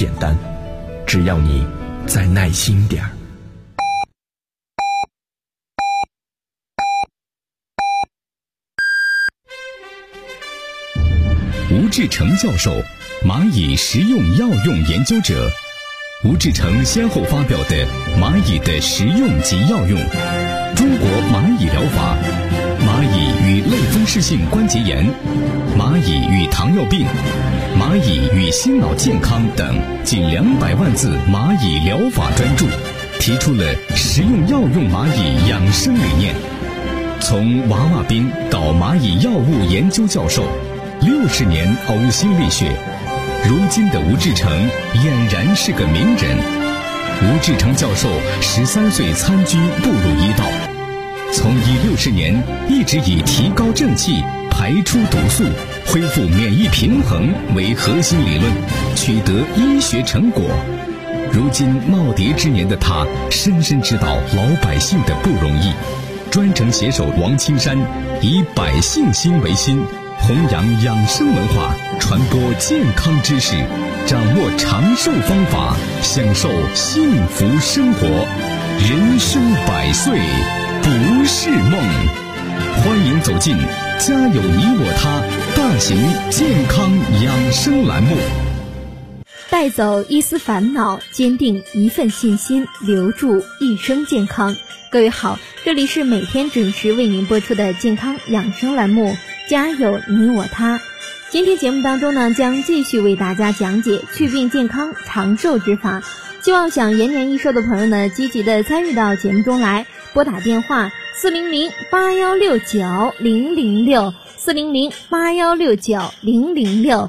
简单，只要你再耐心点儿。 吴志成教授，蚂蚁食用药用研究者。吴志成先后发表的《蚂蚁的食用及药用》、《中国蚂蚁疗法》、《蚂蚁与类风湿性关节炎》、《蚂蚁与糖尿病》、《蚂蚁与心脑健康》等近200万字蚂蚁疗法专著，提出了食用药用蚂蚁养生理念。从娃娃兵到蚂蚁药物研究教授，60年呕心沥血，如今的吴志成俨然是个名人。吴志成教授13岁参军步入医道，从医60年一直以提高正气、排出毒素、恢复免疫平衡为核心理论，取得医学成果。如今耄耋之年的他，深深知道老百姓的不容易，专程携手王青山，以百姓心为心，弘扬养生文化，传播健康知识，掌握长寿方法，享受幸福生活。人生100岁不是梦。欢迎走进家有你我他大型健康养生栏目。 带走一丝烦恼，坚定一份信心，留住一生健康。各位好，这里是每天准时为您播出的健康养生栏目，家有你我他。今天节目当中呢，将继续为大家讲解祛病健康长寿之法。希望想延年益寿的朋友呢，积极的参与到节目中来，拨打电话400-8169-006 400-8169-006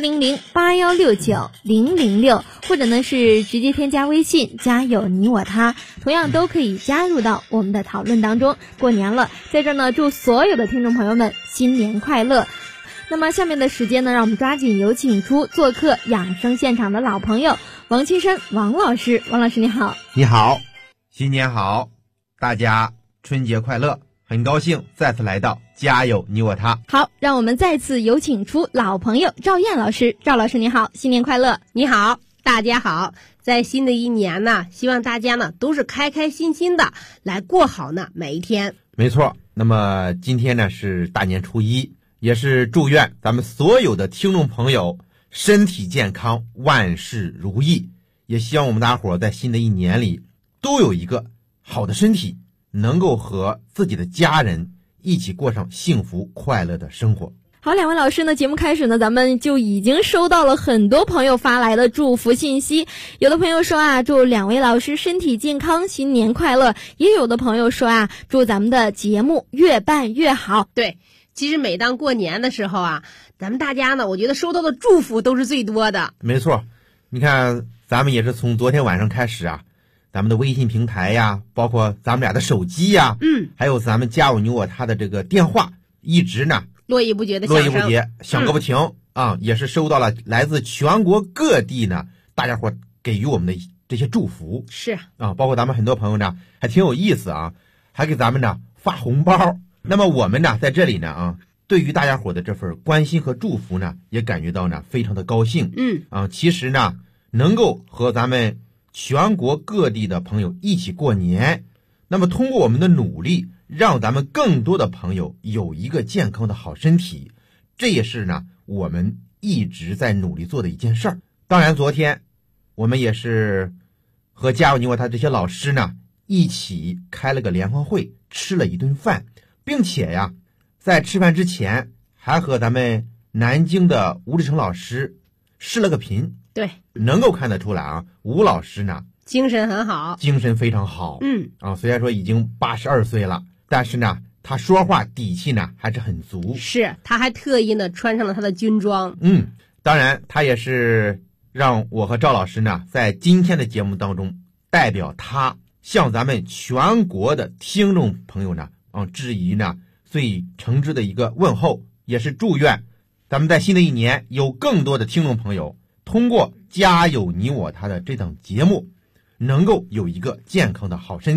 400-8169-006，或者呢是直接添加微信家有你我他，同样都可以加入到我们的讨论当中。过年了，在这呢祝所有的听众朋友们新年快乐。那么下面的时间呢，让我们抓紧有请出做客养生现场的老朋友王青山王老师。王老师你好。 你好，新年好，大家春节快乐，很高兴再次来到家有你我他。 好，让我们再次有请出老朋友赵燕老师。赵老师你好，新年快乐。 你好，大家好。在新的一年呢，希望大家呢都是开开心心的来过好呢每一天。 没错，那么今天呢是大年初一，也是祝愿咱们所有的听众朋友身体健康，万事如意。也希望我们大伙在新的一年里都有一个好的身体，能够和自己的家人一起过上幸福快乐的生活。 好，两位老师呢，节目开始呢，咱们就已经收到了很多朋友发来的祝福信息。有的朋友说啊，祝两位老师身体健康，新年快乐。也有的朋友说啊，祝咱们的节目越办越好。 对，其实每当过年的时候啊，咱们大家呢，我觉得收到的祝福都是最多的。 没错，你看咱们也是从昨天晚上开始啊，咱们的微信平台呀，包括咱们俩的手机呀，还有咱们家有你我他的这个电话，一直呢络绎不绝的响个不停啊，也是收到了来自全国各地呢大家伙给予我们的这些祝福。 是啊，包括咱们很多朋友呢还挺有意思啊，还给咱们呢发红包。那么我们呢在这里呢啊，对于大家伙的这份关心和祝福呢，也感觉到呢非常的高兴。其实呢能够和咱们全国各地的朋友一起过年，那么通过我们的努力，让咱们更多的朋友有一个健康的好身体，这也是呢我们一直在努力做的一件事儿。当然昨天我们也是和家有你我他这些老师呢一起开了个联欢会，吃了一顿饭，并且呀在吃饭之前还和咱们南京的吴志成老师视了个频。 对， 能够看得出来啊，吴老师呢精神很好， 精神非常好。虽然说已经82岁了，但是呢他说话底气呢还是很足。 是，他还特意呢穿上了他的军装。 当然他也是让我和赵老师呢在今天的节目当中代表他向咱们全国的听众朋友呢致以呢最诚挚的一个问候，也是祝愿咱们在新的一年有更多的听众朋友通过家有你我他的这档节目，能够有一个健康的好身体，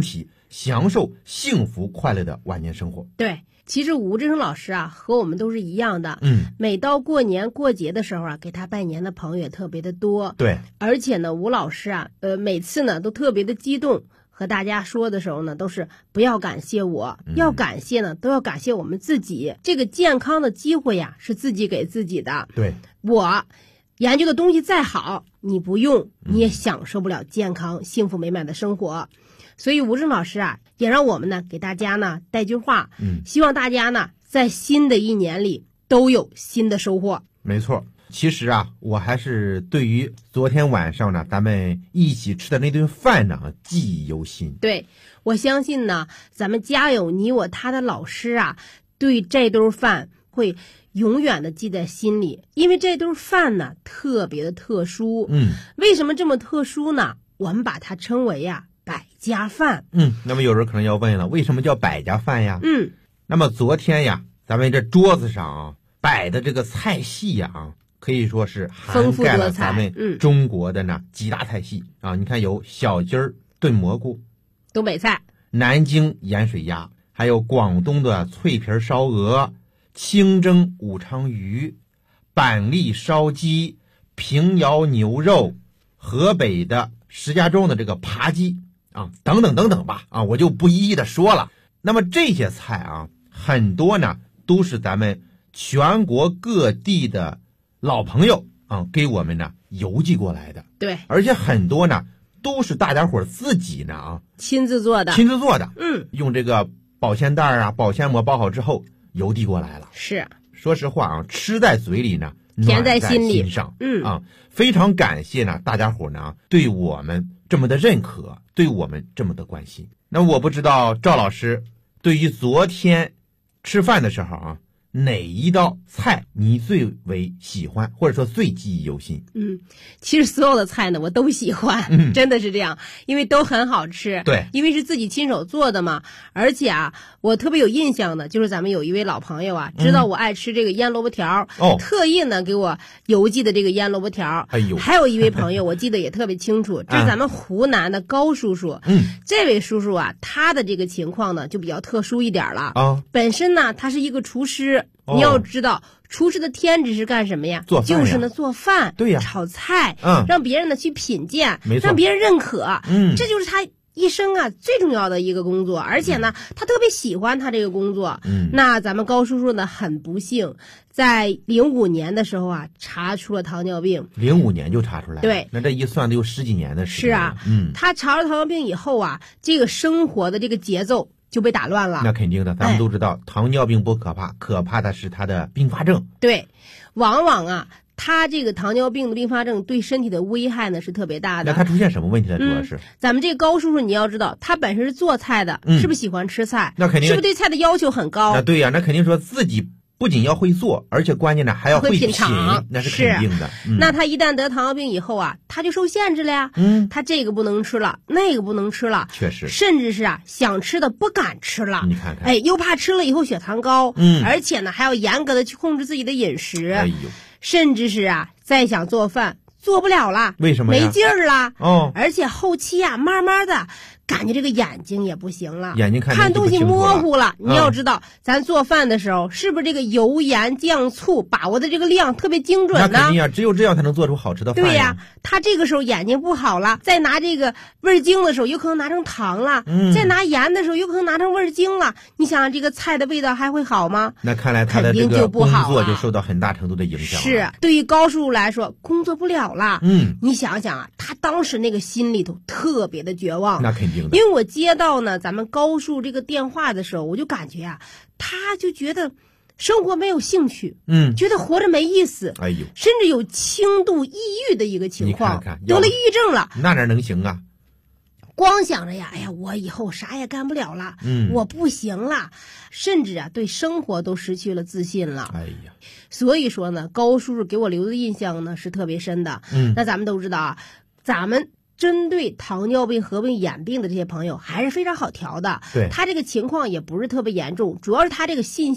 享受幸福快乐的晚年生活。 对，其实吴志成老师啊，和我们都是一样的。每到过年过节的时候啊，给他拜年的朋友也特别的多。 对， 而且呢，吴老师啊，每次呢都特别的激动，和大家说的时候呢，都是不要感谢我，要感谢呢，都要感谢我们自己。这个健康的机会呀，是自己给自己的。 对， 我研究的东西再好，你不用，你也享受不了健康、幸福美满的生活。所以吴正老师啊，也让我们呢给大家呢带句话，希望大家呢在新的一年里都有新的收获。 没错，其实啊，我还是对于昨天晚上呢咱们一起吃的那顿饭呢记忆犹新。 对，我相信呢，咱们家有你我他的老师啊，对这顿饭会永远的记在心里，因为这顿饭呢特别的特殊。为什么这么特殊呢？我们把它称为呀百家饭。 那么有人可能要问了，为什么叫百家饭呀？那么昨天呀，咱们这桌子上啊摆的这个菜系呀可以说是涵盖了咱们中国的呢几大菜系啊。你看有小鸡儿炖蘑菇， 东北菜， 南京盐水鸭，还有广东的脆皮烧鹅，清蒸武昌鱼，板栗烧鸡，平遥牛肉，河北的石家庄的这个扒鸡啊，等等等等吧啊，我就不一一的说了。那么这些菜啊，很多呢都是咱们全国各地的老朋友啊给我们呢邮寄过来的。 对， 而且很多呢都是大家伙自己呢啊亲自做的，用这个保鲜袋啊保鲜膜包好之后邮递过来了。 是， 说实话啊，吃在嘴里呢， 甜在心上。非常感谢呢大家伙呢对我们这么的认可，对我们这么的关心。那我不知道赵老师对于昨天吃饭的时候啊，哪一道菜你最为喜欢，或者说最记忆犹新？ 其实所有的菜呢我都喜欢，真的是这样，因为都很好吃。 对， 因为是自己亲手做的嘛。而且啊，我特别有印象的就是咱们有一位老朋友啊，知道我爱吃这个腌萝卜条，特意呢给我邮寄的这个腌萝卜条。还有一位朋友我记得也特别清楚，这是咱们湖南的高叔叔。这位叔叔啊，他的这个情况呢就比较特殊一点了。本身呢他是一个厨师。你要知道，厨师的天职是干什么呀？ 做饭呀， 就是呢做饭， 对呀， 炒菜，让别人呢去品鉴， 没错， 让别人认可，这就是他一生啊最重要的一个工作。而且呢，他特别喜欢他这个工作。那咱们高叔叔呢很不幸，在05年的时候啊查出了糖尿病。 05年就查出来了？对，那这一算都有10几年的时间了。 是啊，他查了糖尿病以后啊，这个生活的这个节奏就被打乱了。 那肯定的，咱们都知道，糖尿病不可怕，可怕的是它的并发症。 对，往往啊，他这个糖尿病的并发症对身体的危害呢是特别大的。 那他出现什么问题呢？主要是咱们这个高叔叔，你要知道，他本身是做菜的，是不是喜欢吃菜？ 那肯定， 是不是对菜的要求很高？ 那对呀，那肯定说自己不仅要会做，而且关键呢还要会品尝， 那是肯定的。 那他一旦得糖尿病以后啊，他就受限制了呀。他这个不能吃了，那个不能吃了， 确实， 甚至是啊想吃的不敢吃了。 你看看， 又怕吃了以后血糖高，而且呢还要严格的去控制自己的饮食。甚至是啊再想做饭做不了了， 为什么呀？ 没劲儿了。而且后期啊慢慢的感觉这个眼睛也不行了， 眼睛看东西模糊了。你要知道，咱做饭的时候是不是这个油盐酱醋把握的这个量特别精准呢？ 那肯定啊，只有这样才能做出好吃的饭。 对呀，他这个时候眼睛不好了，再拿这个味精的时候有可能拿成糖了，再拿盐的时候有可能拿成味精了。你想这个菜的味道还会好吗？ 那看来他的这个工作就受到很大程度的影响了。 是，对于高叔叔来说工作不了了。你想想啊，他当时那个心里头特别的绝望。 那肯定。 因为我接到呢咱们高叔这个电话的时候，我就感觉啊，他就觉得生活没有兴趣，觉得活着没意思，甚至有轻度抑郁的一个情况，得了抑郁症了。 那哪能行啊？ 光想着呀，哎呀，我以后啥也干不了了，我不行了，甚至啊对生活都失去了自信了。所以说呢，高叔叔给我留的印象呢是特别深的。那咱们都知道啊，咱们针对糖尿病合并眼病的这些朋友还是非常好调的。 对， 他这个情况也不是特别严重，主要是他这个信心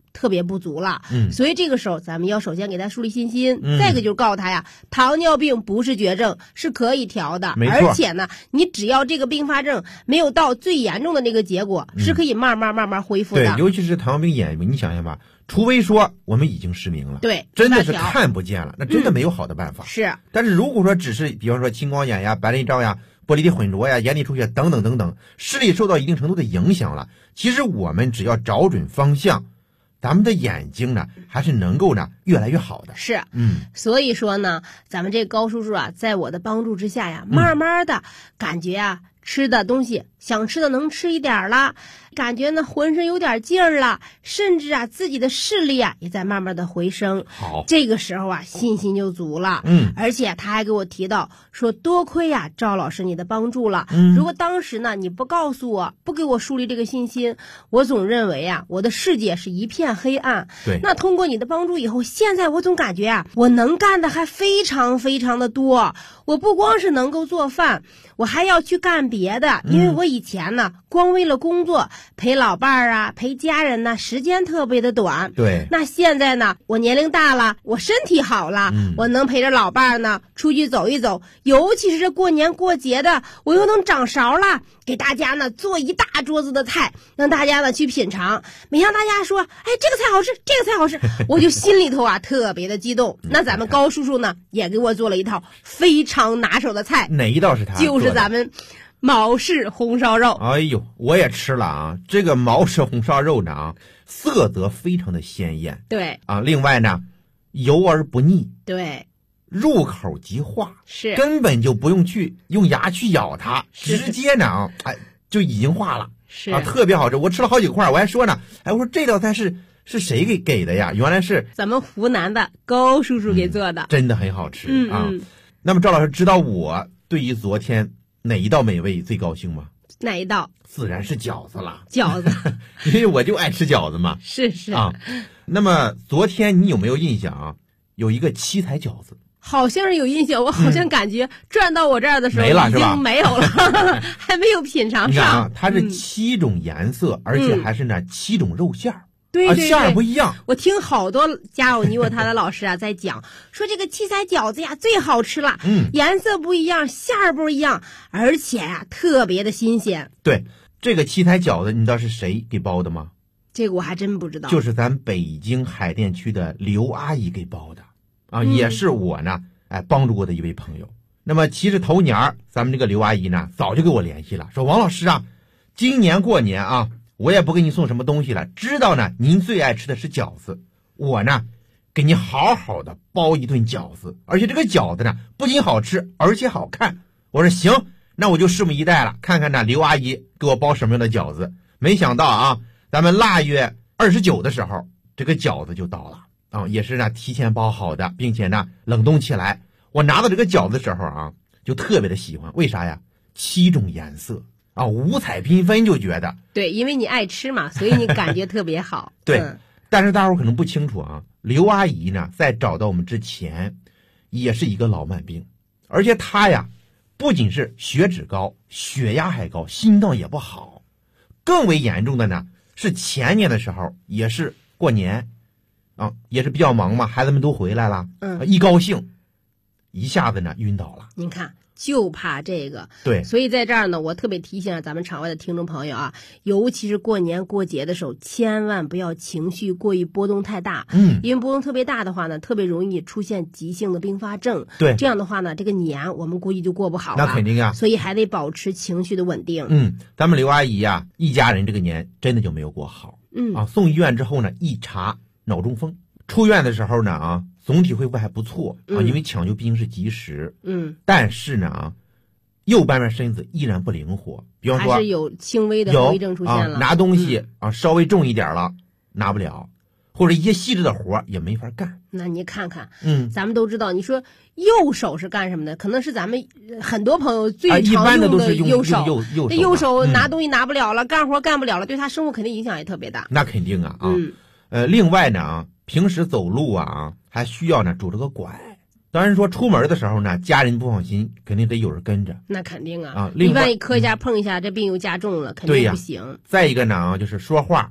特别不足了。所以这个时候咱们要首先给他树立信心，再一个就是告诉他呀，糖尿病不是绝症，是可以调的，而且呢，你只要这个并发症没有到最严重的那个结果，是可以慢慢恢复的。 对，尤其是糖尿病眼，你想想吧，除非说我们已经失明了， 对， 真的是看不见了，那真的没有好的办法。 是， 但是如果说只是比方说青光眼呀、白内障呀、玻璃体混浊呀、眼底出血等等等等，视力受到一定程度的影响了，其实我们只要找准方向，咱们的眼睛呢还是能够呢越来越好的。 是，所以说呢，咱们这高叔叔啊，在我的帮助之下呀，慢慢的感觉啊，吃的东西想吃的能吃一点了，感觉呢浑身有点劲儿了，甚至啊自己的视力啊也在慢慢的回升。 好， 这个时候啊信心就足了。而且他还给我提到说，多亏呀赵老师你的帮助了。如果当时呢你不告诉我，不给我树立这个信心，我总认为啊我的世界是一片黑暗。 对， 那通过你的帮助以后，现在我总感觉啊我能干的还非常非常的多。我不光是能够做饭，我还要去干别的，因为我以前呢光为了工作陪老伴儿啊陪家人呢时间特别的短。 对， 那现在呢我年龄大了，我身体好了，我能陪着老伴儿呢出去走一走，尤其是这过年过节的，我又能掌勺了，给大家呢做一大桌子的菜，让大家呢去品尝。每当大家说哎这个菜好吃，这个菜好吃，我就心里头啊特别的激动。那咱们高叔叔呢也给我做了一套非常拿手的菜。 哪一道是他做的？ 就是咱们毛氏红烧肉。 哎呦，我也吃了啊！这个毛氏红烧肉呢啊，色泽非常的鲜艳。 对啊，另外呢，油而不腻。 对， 入口即化， 是根本就不用去用牙去咬它，直接呢啊，哎就已经化了。 是啊，特别好吃。我吃了好几块，我还说呢，哎，我说这道菜是谁给的呀？原来是咱们湖南的高叔叔给做的， 真的很好吃啊。那么赵老师知道我对于昨天哪一道美味最高兴吗？ 哪一道？ 自然是饺子了。 饺子， 因为我就爱吃饺子嘛。 是啊。那么昨天你有没有印象啊？有一个七彩饺子， 好像是有印象，我好像感觉转到我这儿的时候没了， 已经没有了，还没有品尝上。 啊，它是7种颜色，而且还是呢7种肉馅儿。 对对对， 馅儿不一样。 我听好多家有你我他的老师啊在讲，说这个七彩饺子呀最好吃了，颜色不一样，馅儿不一样，而且呀特别的新鲜。 对，这个七彩饺子你知道是谁给包的吗？ 这个我还真不知道。 就是咱北京海淀区的刘阿姨给包的啊，也是我呢帮助过的一位朋友。那么其实头年咱们这个刘阿姨呢早就给我联系了，说王老师啊，今年过年啊，我也不给你送什么东西了，知道呢您最爱吃的是饺子，我呢给你好好的包一顿饺子，而且这个饺子呢不仅好吃而且好看。我说行，那我就拭目以待了，看看呢刘阿姨给我包什么样的饺子。没想到啊，咱们腊月29的时候，这个饺子就到了啊，也是呢提前包好的，并且呢冷冻起来。我拿到这个饺子的时候啊，就特别的喜欢，为啥呀？7种颜色啊，五彩缤纷，就觉得对，因为你爱吃嘛，所以你感觉特别好。 对，但是大伙可能不清楚啊，刘阿姨呢在找到我们之前，也是一个老慢病，而且她呀不仅是血脂高，血压还高，心脏也不好。更为严重的呢是前年的时候，也是过年啊，也是比较忙嘛，孩子们都回来了，一高兴一下子呢晕倒了。 您看，就怕这个。 对， 所以在这儿呢，我特别提醒咱们场外的听众朋友啊，尤其是过年过节的时候，千万不要情绪过于波动太大。因为波动特别大的话呢，特别容易出现急性的并发症。 对， 这样的话呢，这个年我们估计就过不好了。 那肯定啊， 所以还得保持情绪的稳定。 咱们刘阿姨呀，一家人这个年真的就没有过好。送医院之后呢，一查脑中风。出院的时候呢啊，总体恢复还不错啊，因为抢救毕竟是及时。但是呢啊，右半边身子依然不灵活，比方说还是有轻微的后遗症出现了。 拿东西稍微重一点了拿不了，或者一些细致的活也没法干。 那你看看，咱们都知道，你说右手是干什么的？可能是咱们很多朋友最常用的右手。右手拿东西拿不了了，干活干不了了，对他生活肯定影响也特别大。 那肯定啊另外呢啊，平时走路啊还需要呢拄着个拐。当然说出门的时候呢，家人不放心，肯定得有人跟着。 那肯定啊，你万一磕一下碰一下，这病又加重了，肯定不行。 再一个呢啊，就是说话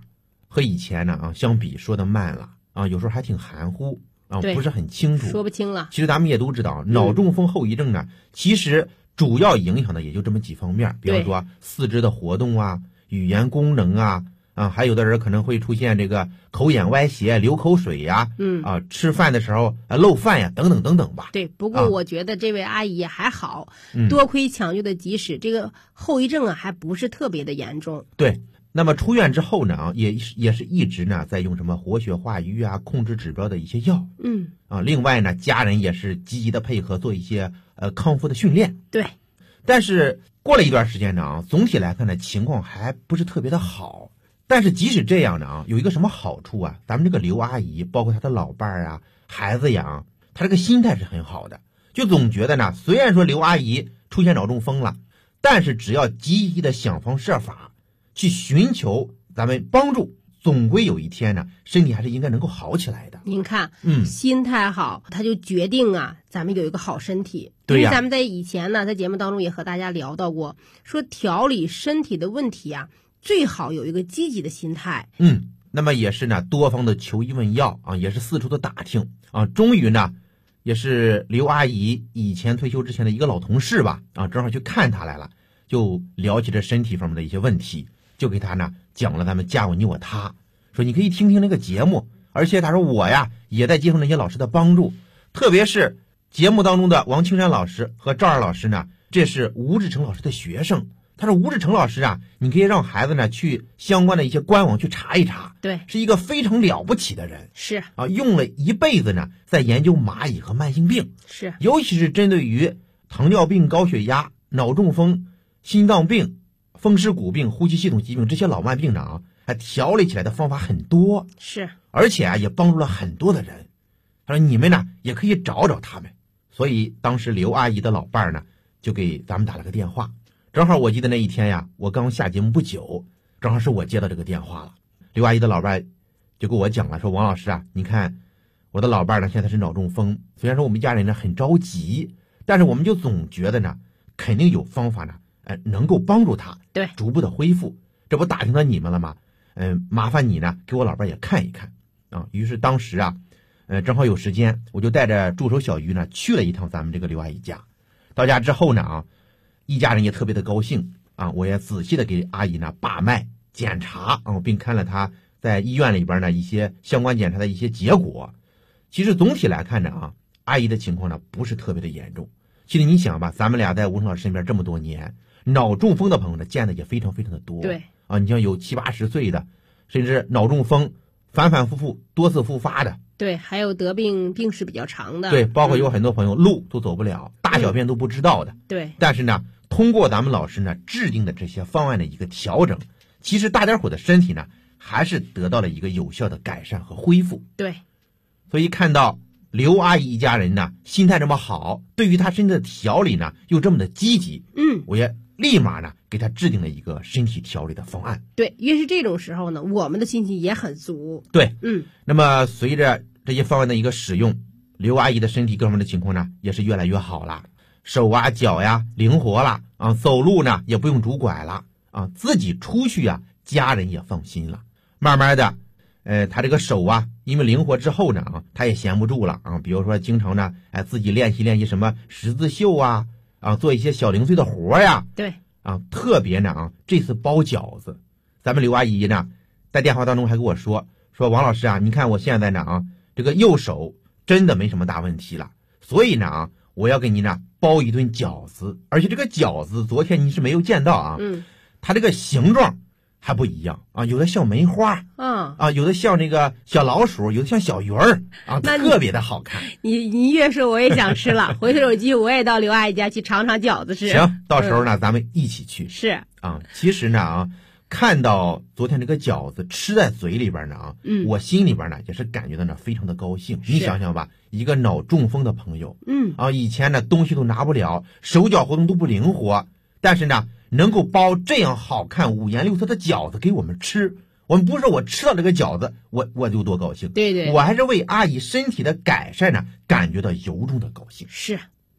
和以前呢相比说的慢了有时候还挺含糊不是很清楚， 说不清了。 其实咱们也都知道，脑中风后遗症呢，其实主要影响的也就这么几方面，比方说四肢的活动啊、语言功能还有的人可能会出现这个口眼歪斜、流口水呀，吃饭的时候漏饭呀，等等等等吧。 对，不过我觉得这位阿姨还好，多亏抢救的及时，这个后遗症还不是特别的严重。 对，那么出院之后呢，也是一直呢在用什么活血化瘀控制指标的一些药。另外呢，家人也是积极的配合做一些康复的训练。 对， 但是过了一段时间呢总体来看呢情况还不是特别的好。但是即使这样呢有一个什么好处咱们这个刘阿姨包括她的老伴儿孩子呀，她这个心态是很好的，就总觉得呢，虽然说刘阿姨出现脑中风了，但是只要积极的想方设法去寻求咱们帮助，总归有一天呢身体还是应该能够好起来的。 您看心态好，他就决定咱们有一个好身体。 对呀， 因为咱们在以前呢在节目当中也和大家聊到过，说调理身体的问题最好有一个积极的心态。 那么也是呢多方的求医问药也是四处的打听终于呢也是刘阿姨以前退休之前的一个老同事吧正好去看她来了，就聊起这身体方面的一些问题，就给她呢讲了咱们家有你我他，说你可以听听那个节目，而且他说我也在接受那些老师的帮助，特别是节目当中的王青山老师和赵二老师呢，这是吴志成老师的学生。他说吴志成老师你可以让孩子呢去相关的一些官网去查一查， 对， 是一个非常了不起的人， 是用了一辈子呢在研究蚂蚁和慢性病， 是尤其是针对于糖尿病、高血压、脑中风、心脏病、风湿骨病、呼吸系统疾病这些老慢病呢还调理起来的方法很多， 是， 而且也帮助了很多的人。他说你们呢也可以找找他们。所以当时刘阿姨的老伴儿呢就给咱们打了个电话，正好我记得那一天我刚下节目不久，正好是我接到这个电话了。刘阿姨的老伴就跟我讲了，说王老师你看我的老伴呢现在是脑中风，虽然说我们家人呢很着急，但是我们就总觉得呢肯定有方法呢能够帮助他对逐步的恢复。这不打听到你们了吗？麻烦你呢给我老伴也看一看于是当时正好有时间，我就带着助手小鱼呢去了一趟咱们这个刘阿姨家。到家之后呢一家人也特别的高兴我也仔细的给阿姨呢把脉检查并看了她在医院里边呢一些相关检查的一些结果。其实总体来看呢阿姨的情况呢不是特别的严重。其实你想吧，咱们俩在吴成老师身边这么多年，脑中风的朋友呢见的也非常非常的多。 对你像有70、80岁的，甚至脑中风反反复复多次复发的。 对，还有得病史比较长的。 对，包括有很多朋友路都走不了，大小便都不知道的。 对， 但是呢通过咱们老师呢制定的这些方案的一个调整，其实大家伙的身体呢还是得到了一个有效的改善和恢复。 对， 所以看到刘阿姨一家人呢心态这么好，对于她身体的调理呢又这么的积极，我也立马呢给她制定了一个身体调理的方案。 对，越是这种时候呢我们的心情也很足。 对，那么随着这些方案的一个使用，刘阿姨的身体各方面的情况呢也是越来越好了，手脚灵活了走路呢也不用拄拐了自己出去家人也放心了。慢慢的他这个手因为灵活之后呢他也闲不住了比如说经常呢自己练习什么十字绣做一些小零碎的活对特别呢这次包饺子，咱们刘阿姨呢在电话当中还跟我说王老师你看我现在呢这个右手真的没什么大问题了，所以呢我要给您呢包一顿饺子，而且这个饺子昨天您是没有见到它这个形状还不一样有的像梅花有的像那个小老鼠，有的像小鱼儿特别的好看。 你越说我也想吃了回头有机会我也到刘阿姨家去尝尝饺子吃。 行，到时候呢咱们一起去。 是其实呢看到昨天这个饺子吃在嘴里边呢我心里边呢也是感觉到呢非常的高兴。你想想吧，一个脑中风的朋友以前呢东西都拿不了，手脚活动都不灵活，但是呢能够包这样好看五颜六色的饺子给我们吃，我们不是说我吃到这个饺子我就多高兴， 对， 我还是为阿姨身体的改善呢感觉到由衷的高兴。 是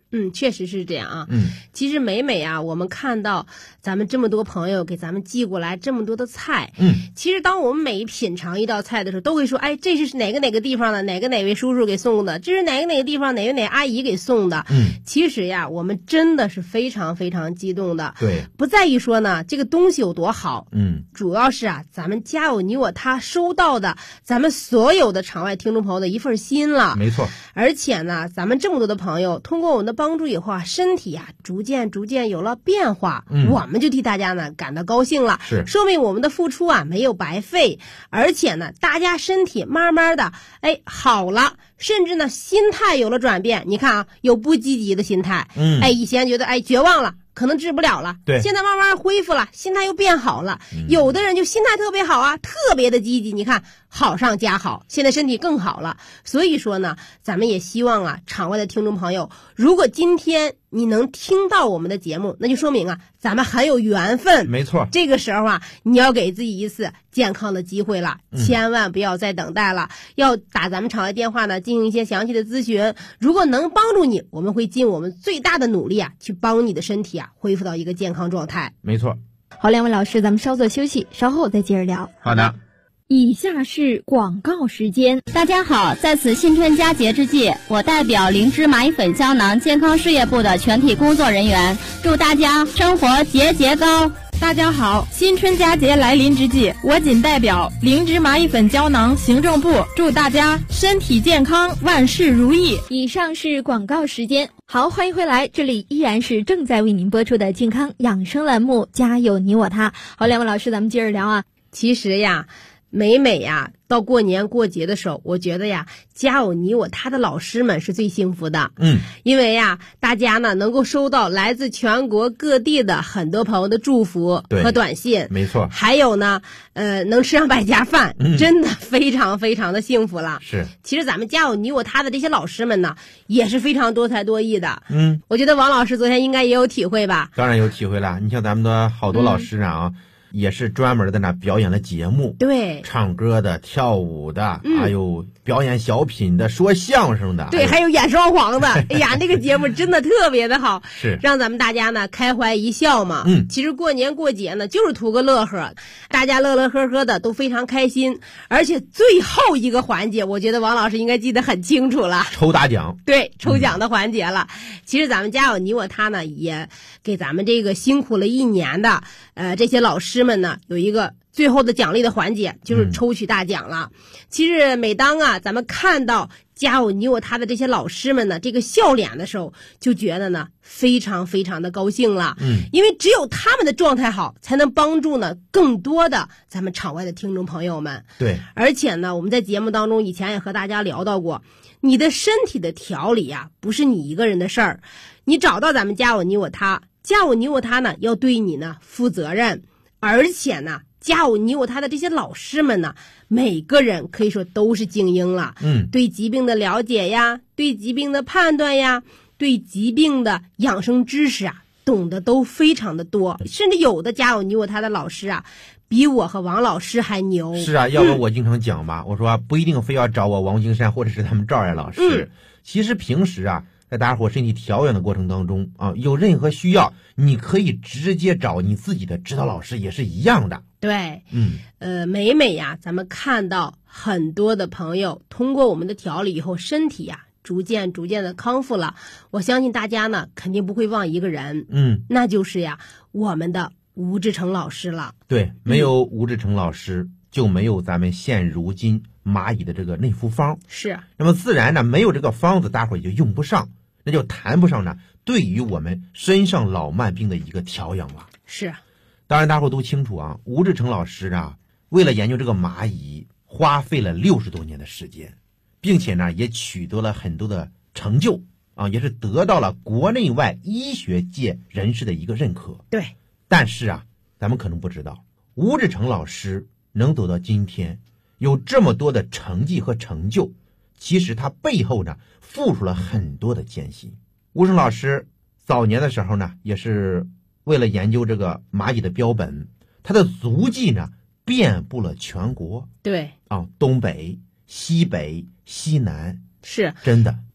确实是这样啊。其实每每啊，我们看到咱们这么多朋友给咱们寄过来这么多的菜，其实当我们每品尝一道菜的时候，都会说，哎，这是哪个地方的，哪位叔叔给送的，这是哪个地方哪位阿姨给送的。其实呀，我们真的是非常非常激动的。 对， 不在于说呢这个东西有多好，主要是啊，咱们家有你我他收到的咱们所有的场外听众朋友的一份心了。 没错。 而且呢，咱们这么多的朋友通过我们的帮助以后啊，身体啊逐渐有了变化，我们就替大家呢感到高兴了， 是说明我们的付出啊没有白费，而且呢大家身体慢慢的好了，甚至呢心态有了转变。你看啊，有不积极的心态，以前觉得绝望了，可能治不了了， 对， 现在慢慢恢复了，心态又变好了。有的人就心态特别好啊，特别的积极，你看好上加好，现在身体更好了。所以说呢，咱们也希望啊，场外的听众朋友，如果今天你能听到我们的节目，那就说明啊，咱们很有缘分。 没错， 这个时候啊，你要给自己一次健康的机会了，千万不要再等待了，要打咱们场外电话呢，进行一些详细的咨询。如果能帮助你，我们会尽我们最大的努力啊，去帮你的身体啊恢复到一个健康状态。 没错。 好，两位老师，咱们稍作休息，稍后再接着聊。 好的。 以下是广告时间。 大家好，在此新春佳节之际，我代表灵芝蚂蚁粉胶囊健康事业部的全体工作人员，祝大家生活节节高。 大家好，新春佳节来临之际，我谨代表灵芝蚂蚁粉胶囊行政部，祝大家身体健康，万事如意。 以上是广告时间。好，欢迎回来，这里依然是正在为您播出的健康养生栏目，家有你我他。好，两位老师，咱们接着聊啊。 其实呀，每呀到过年过节的时候，我觉得呀，家有你我他的老师们是最幸福的。因为呀，大家呢能够收到来自全国各地的很多朋友的祝福和短信。 没错。 还有呢，能吃上百家饭，真的非常非常的幸福了。 是。 其实咱们家有你我他的这些老师们呢，也是非常多才多艺的。我觉得王老师昨天应该也有体会吧？ 当然有体会了。你像咱们的好多老师啊。也是专门的呢表演了节目， 对， 唱歌的、跳舞的，还有表演小品的、说相声的， 对，还有演双簧的。哎呀，那个节目真的特别的好， 是让咱们大家呢开怀一笑嘛。其实过年过节呢就是图个乐呵，大家乐乐呵呵的都非常开心。而且最后一个环节，我觉得王老师应该记得很清楚了， 抽大奖。 对，抽奖的环节了。其实咱们家有你我他呢，也给咱们这个辛苦了一年的这些老师们呢，有一个最后的奖励的环节，就是抽取大奖了。其实每当啊咱们看到家有你我他的这些老师们呢这个笑脸的时候，就觉得呢非常非常的高兴了。因为只有他们的状态好，才能帮助呢更多的咱们场外的听众朋友们。 对， 而且呢我们在节目当中以前也和大家聊到过，你的身体的调理啊不是你一个人的事儿，你找到咱们家有你我他，家有你我他呢要对你呢负责任。而且呢家有你我他的这些老师们呢，每个人可以说都是精英了。对疾病的了解呀，对疾病的判断呀，对疾病的养生知识啊，懂得都非常的多。甚至有的家有你我他的老师啊，比我和王老师还牛。 是啊，要不我经常讲吧，我说不一定非要找我王金山或者是咱们赵爱老师。其实平时啊，在大家伙身体调养的过程当中啊，有任何需要，你可以直接找你自己的指导老师，也是一样的。 对，每呀，咱们看到很多的朋友通过我们的调理以后，身体呀逐渐的康复了。我相信大家呢肯定不会忘一个人，那就是呀我们的吴志成老师了。 对，没有吴志成老师，就没有咱们现如今蚂蚁的这个内服方。 是， 那么自然呢，没有这个方子，大伙也就用不上，那就谈不上呢对于我们身上老慢病的一个调养了。 是， 当然大伙都清楚啊，吴志成老师啊，为了研究这个蚂蚁，花费了60多年的时间，并且呢也取得了很多的成就啊，也是得到了国内外医学界人士的一个认可。 对， 但是啊，咱们可能不知道，吴志成老师能走到今天，有这么多的成绩和成就，其实他背后呢付出了很多的艰辛。吴志成老师早年的时候呢，也是为了研究这个蚂蚁的标本，他的足迹呢遍布了全国。 对啊， 东北、西北、西南， 是真的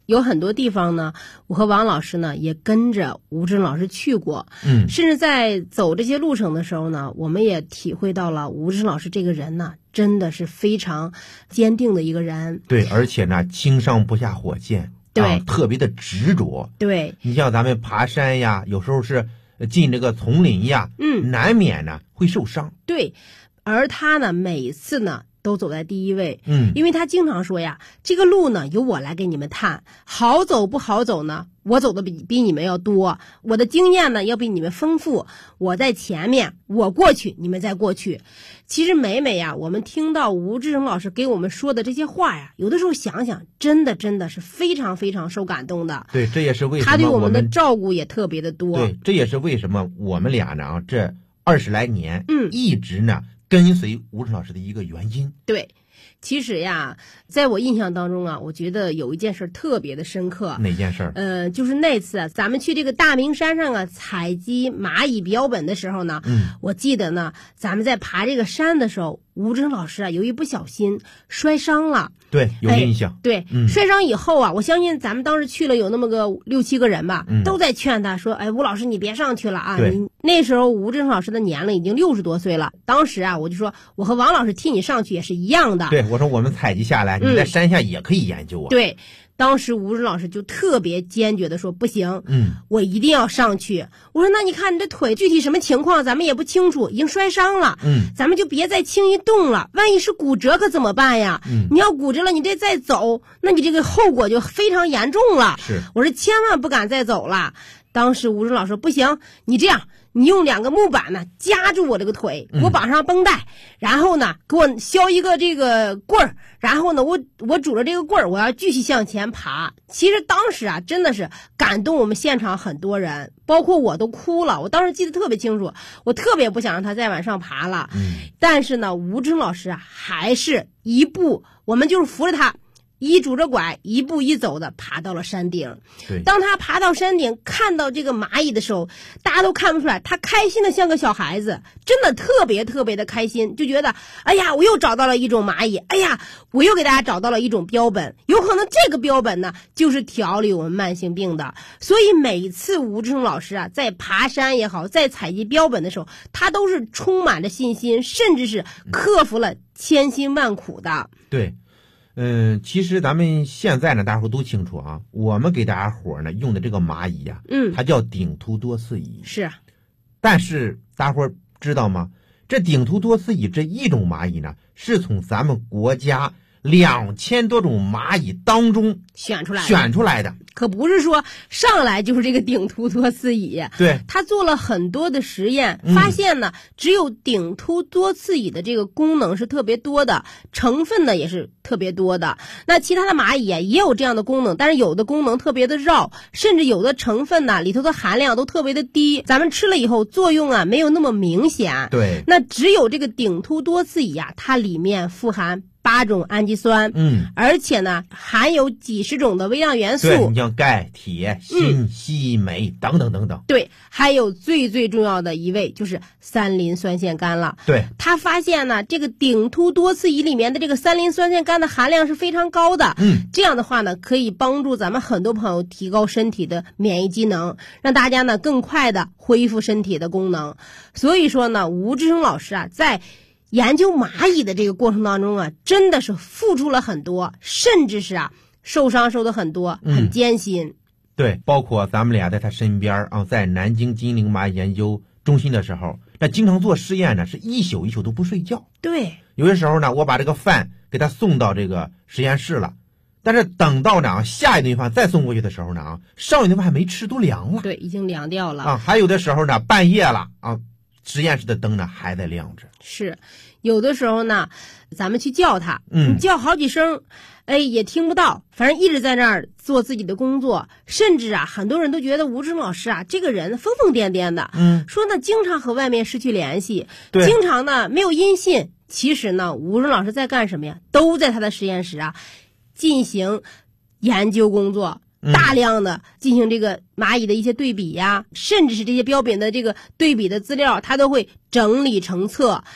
有很多地方呢，我和王老师呢也跟着吴志老师去过，甚至在走这些路程的时候呢，我们也体会到了吴志老师这个人呢，真的是非常坚定的一个人。 对，而且呢，轻伤不下火线， 对， 特别的执着。 对， 你像咱们爬山呀，有时候是进这个丛林呀，难免呢会受伤。 对，而他呢，每次呢都走在第一位，因为他经常说呀，这个路呢由我来给你们探，好走不好走呢，我走的比你们要多，我的经验呢要比你们丰富，我在前面，我过去，你们再过去。其实每呀，我们听到吴志成老师给我们说的这些话呀，有的时候想想，真的是非常非常受感动的。 对，这也是为什么他对我们的照顾也特别的多。 对，这也是为什么我们俩呢这20来年，一直呢跟随吴志老师的一个原因。 对，其实呀，在我印象当中啊，我觉得有一件事特别的深刻。 哪件事？ 就是那次啊，咱们去这个大明山上啊采集蚂蚁标本的时候呢，我记得呢，咱们在爬这个山的时候，吴征老师啊，由于不小心摔伤了。 对，有印象。 对，摔伤以后啊，我相信咱们当时去了有那么个6、7个人吧，都在劝他说：“哎，吴老师你别上去了啊！”你那时候吴征老师的年龄已经60多岁了。当时啊，我就说我和王老师替你上去也是一样的。 对，我说我们采集下来，你在山下也可以研究啊。 对。当时吴征老师就特别坚决的说不行，我一定要上去。我说那你看你这腿具体什么情况咱们也不清楚，已经摔伤了，咱们就别再轻易动了，万一是骨折可怎么办呀？你要骨折了你这再走，那你这个后果就非常严重了。 是， 我说千万不敢再走了。当时吴征老师说不行，你这样，你用2个木板呢夹住我这个腿，给我绑上绷带，然后呢给我削一个这个棍儿，然后呢我拄着这个棍儿，我要继续向前爬。其实当时啊真的是感动我们现场很多人，包括我都哭了。我当时记得特别清楚，我特别不想让他再往上爬了。但是呢吴征老师啊还是一步，我们就是扶着他一拄着拐，一步一走的爬到了山顶。 对， 当他爬到山顶看到这个蚂蚁的时候，大家都看不出来，他开心的像个小孩子，真的特别特别的开心，就觉得哎呀我又找到了一种蚂蚁，哎呀我又给大家找到了一种标本，有可能这个标本呢就是调理我们慢性病的。所以每次吴志成老师啊在爬山也好，在采集标本的时候，他都是充满着信心，甚至是克服了千辛万苦的。 对，其实咱们现在呢，大家伙都清楚啊，我们给大家伙呢用的这个蚂蚁呀，它叫顶突多刺蚁。 是， 但是大家伙知道吗？这顶突多刺蚁这一种蚂蚁呢，是从咱们国家2000多种蚂蚁当中选出来的， 可不是说上来就是这个顶突多刺蚁。 对， 他做了很多的实验，发现呢，只有顶突多刺蚁的这个功能是特别多的，成分呢也是特别多的。那其他的蚂蚁啊也有这样的功能，但是有的功能特别的绕，甚至有的成分呢里头的含量都特别的低，咱们吃了以后作用啊没有那么明显。 对， 那只有这个顶突多刺蚁啊，它里面富含8种氨基酸，而且呢含有几十种的微量元素， 对，你像钙、铁、锌、硒、镁等等等等。 对，还有最重要的一味就是三磷酸腺苷了。 对， 他发现呢，这个顶突多刺蚁里面的这个三磷酸腺苷的含量是非常高的。这样的话呢，可以帮助咱们很多朋友提高身体的免疫机能，让大家呢更快的恢复身体的功能。所以说呢，吴志成老师啊，在研究蚂蚁的这个过程当中啊，真的是付出了很多，甚至是啊受伤受的很多，很艰辛。 对，包括咱们俩在他身边啊，在南京金陵蚂蚁研究中心的时候，那经常做实验呢，是一宿都不睡觉。 对， 有些时候呢，我把这个饭给他送到这个实验室了，但是等到呢下一顿饭再送过去的时候呢上一顿饭还没吃都凉了。 对，已经凉掉了啊。还有的时候呢，半夜了啊，实验室的灯呢还在亮着。 是，有的时候呢，咱们去叫他，你叫好几声，哎，也听不到，反正一直在那儿做自己的工作。甚至啊，很多人都觉得吴志成老师啊，这个人疯疯癫癫的，说呢经常和外面失去联系，经常呢没有音信。其实呢，吴志成老师在干什么呀？都在他的实验室啊，进行研究工作。大量的进行这个蚂蚁的一些对比呀，甚至是这些标本的这个对比的资料，他都会整理成册。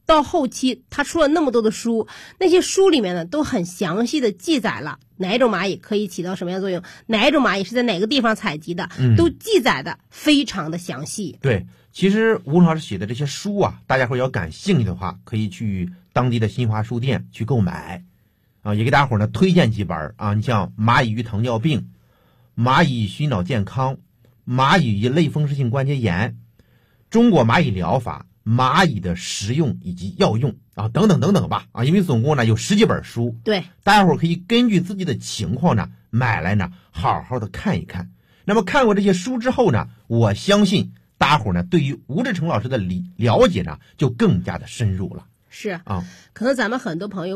到后期他出了那么多的书，那些书里面呢都很详细的记载了哪一种蚂蚁可以起到什么样的作用，哪一种蚂蚁是在哪个地方采集的，都记载的非常的详细。 对，其实吴老师写的这些书啊，大家伙要感兴趣的话，可以去当地的新华书店去购买啊。也给大伙呢推荐几本啊，你像蚂蚁与糖尿病、蚂蚁与脑健康、蚂蚁与类风湿性关节炎、中国蚂蚁疗法、蚂蚁的实用以及药用啊，等等等等吧啊，因为总共呢有10几本书， 对， 大家伙可以根据自己的情况呢买来呢好好的看一看。那么看过这些书之后呢，我相信大家伙呢对于吴志成老师的了解呢就更加的深入了。 是啊，可能咱们很多朋友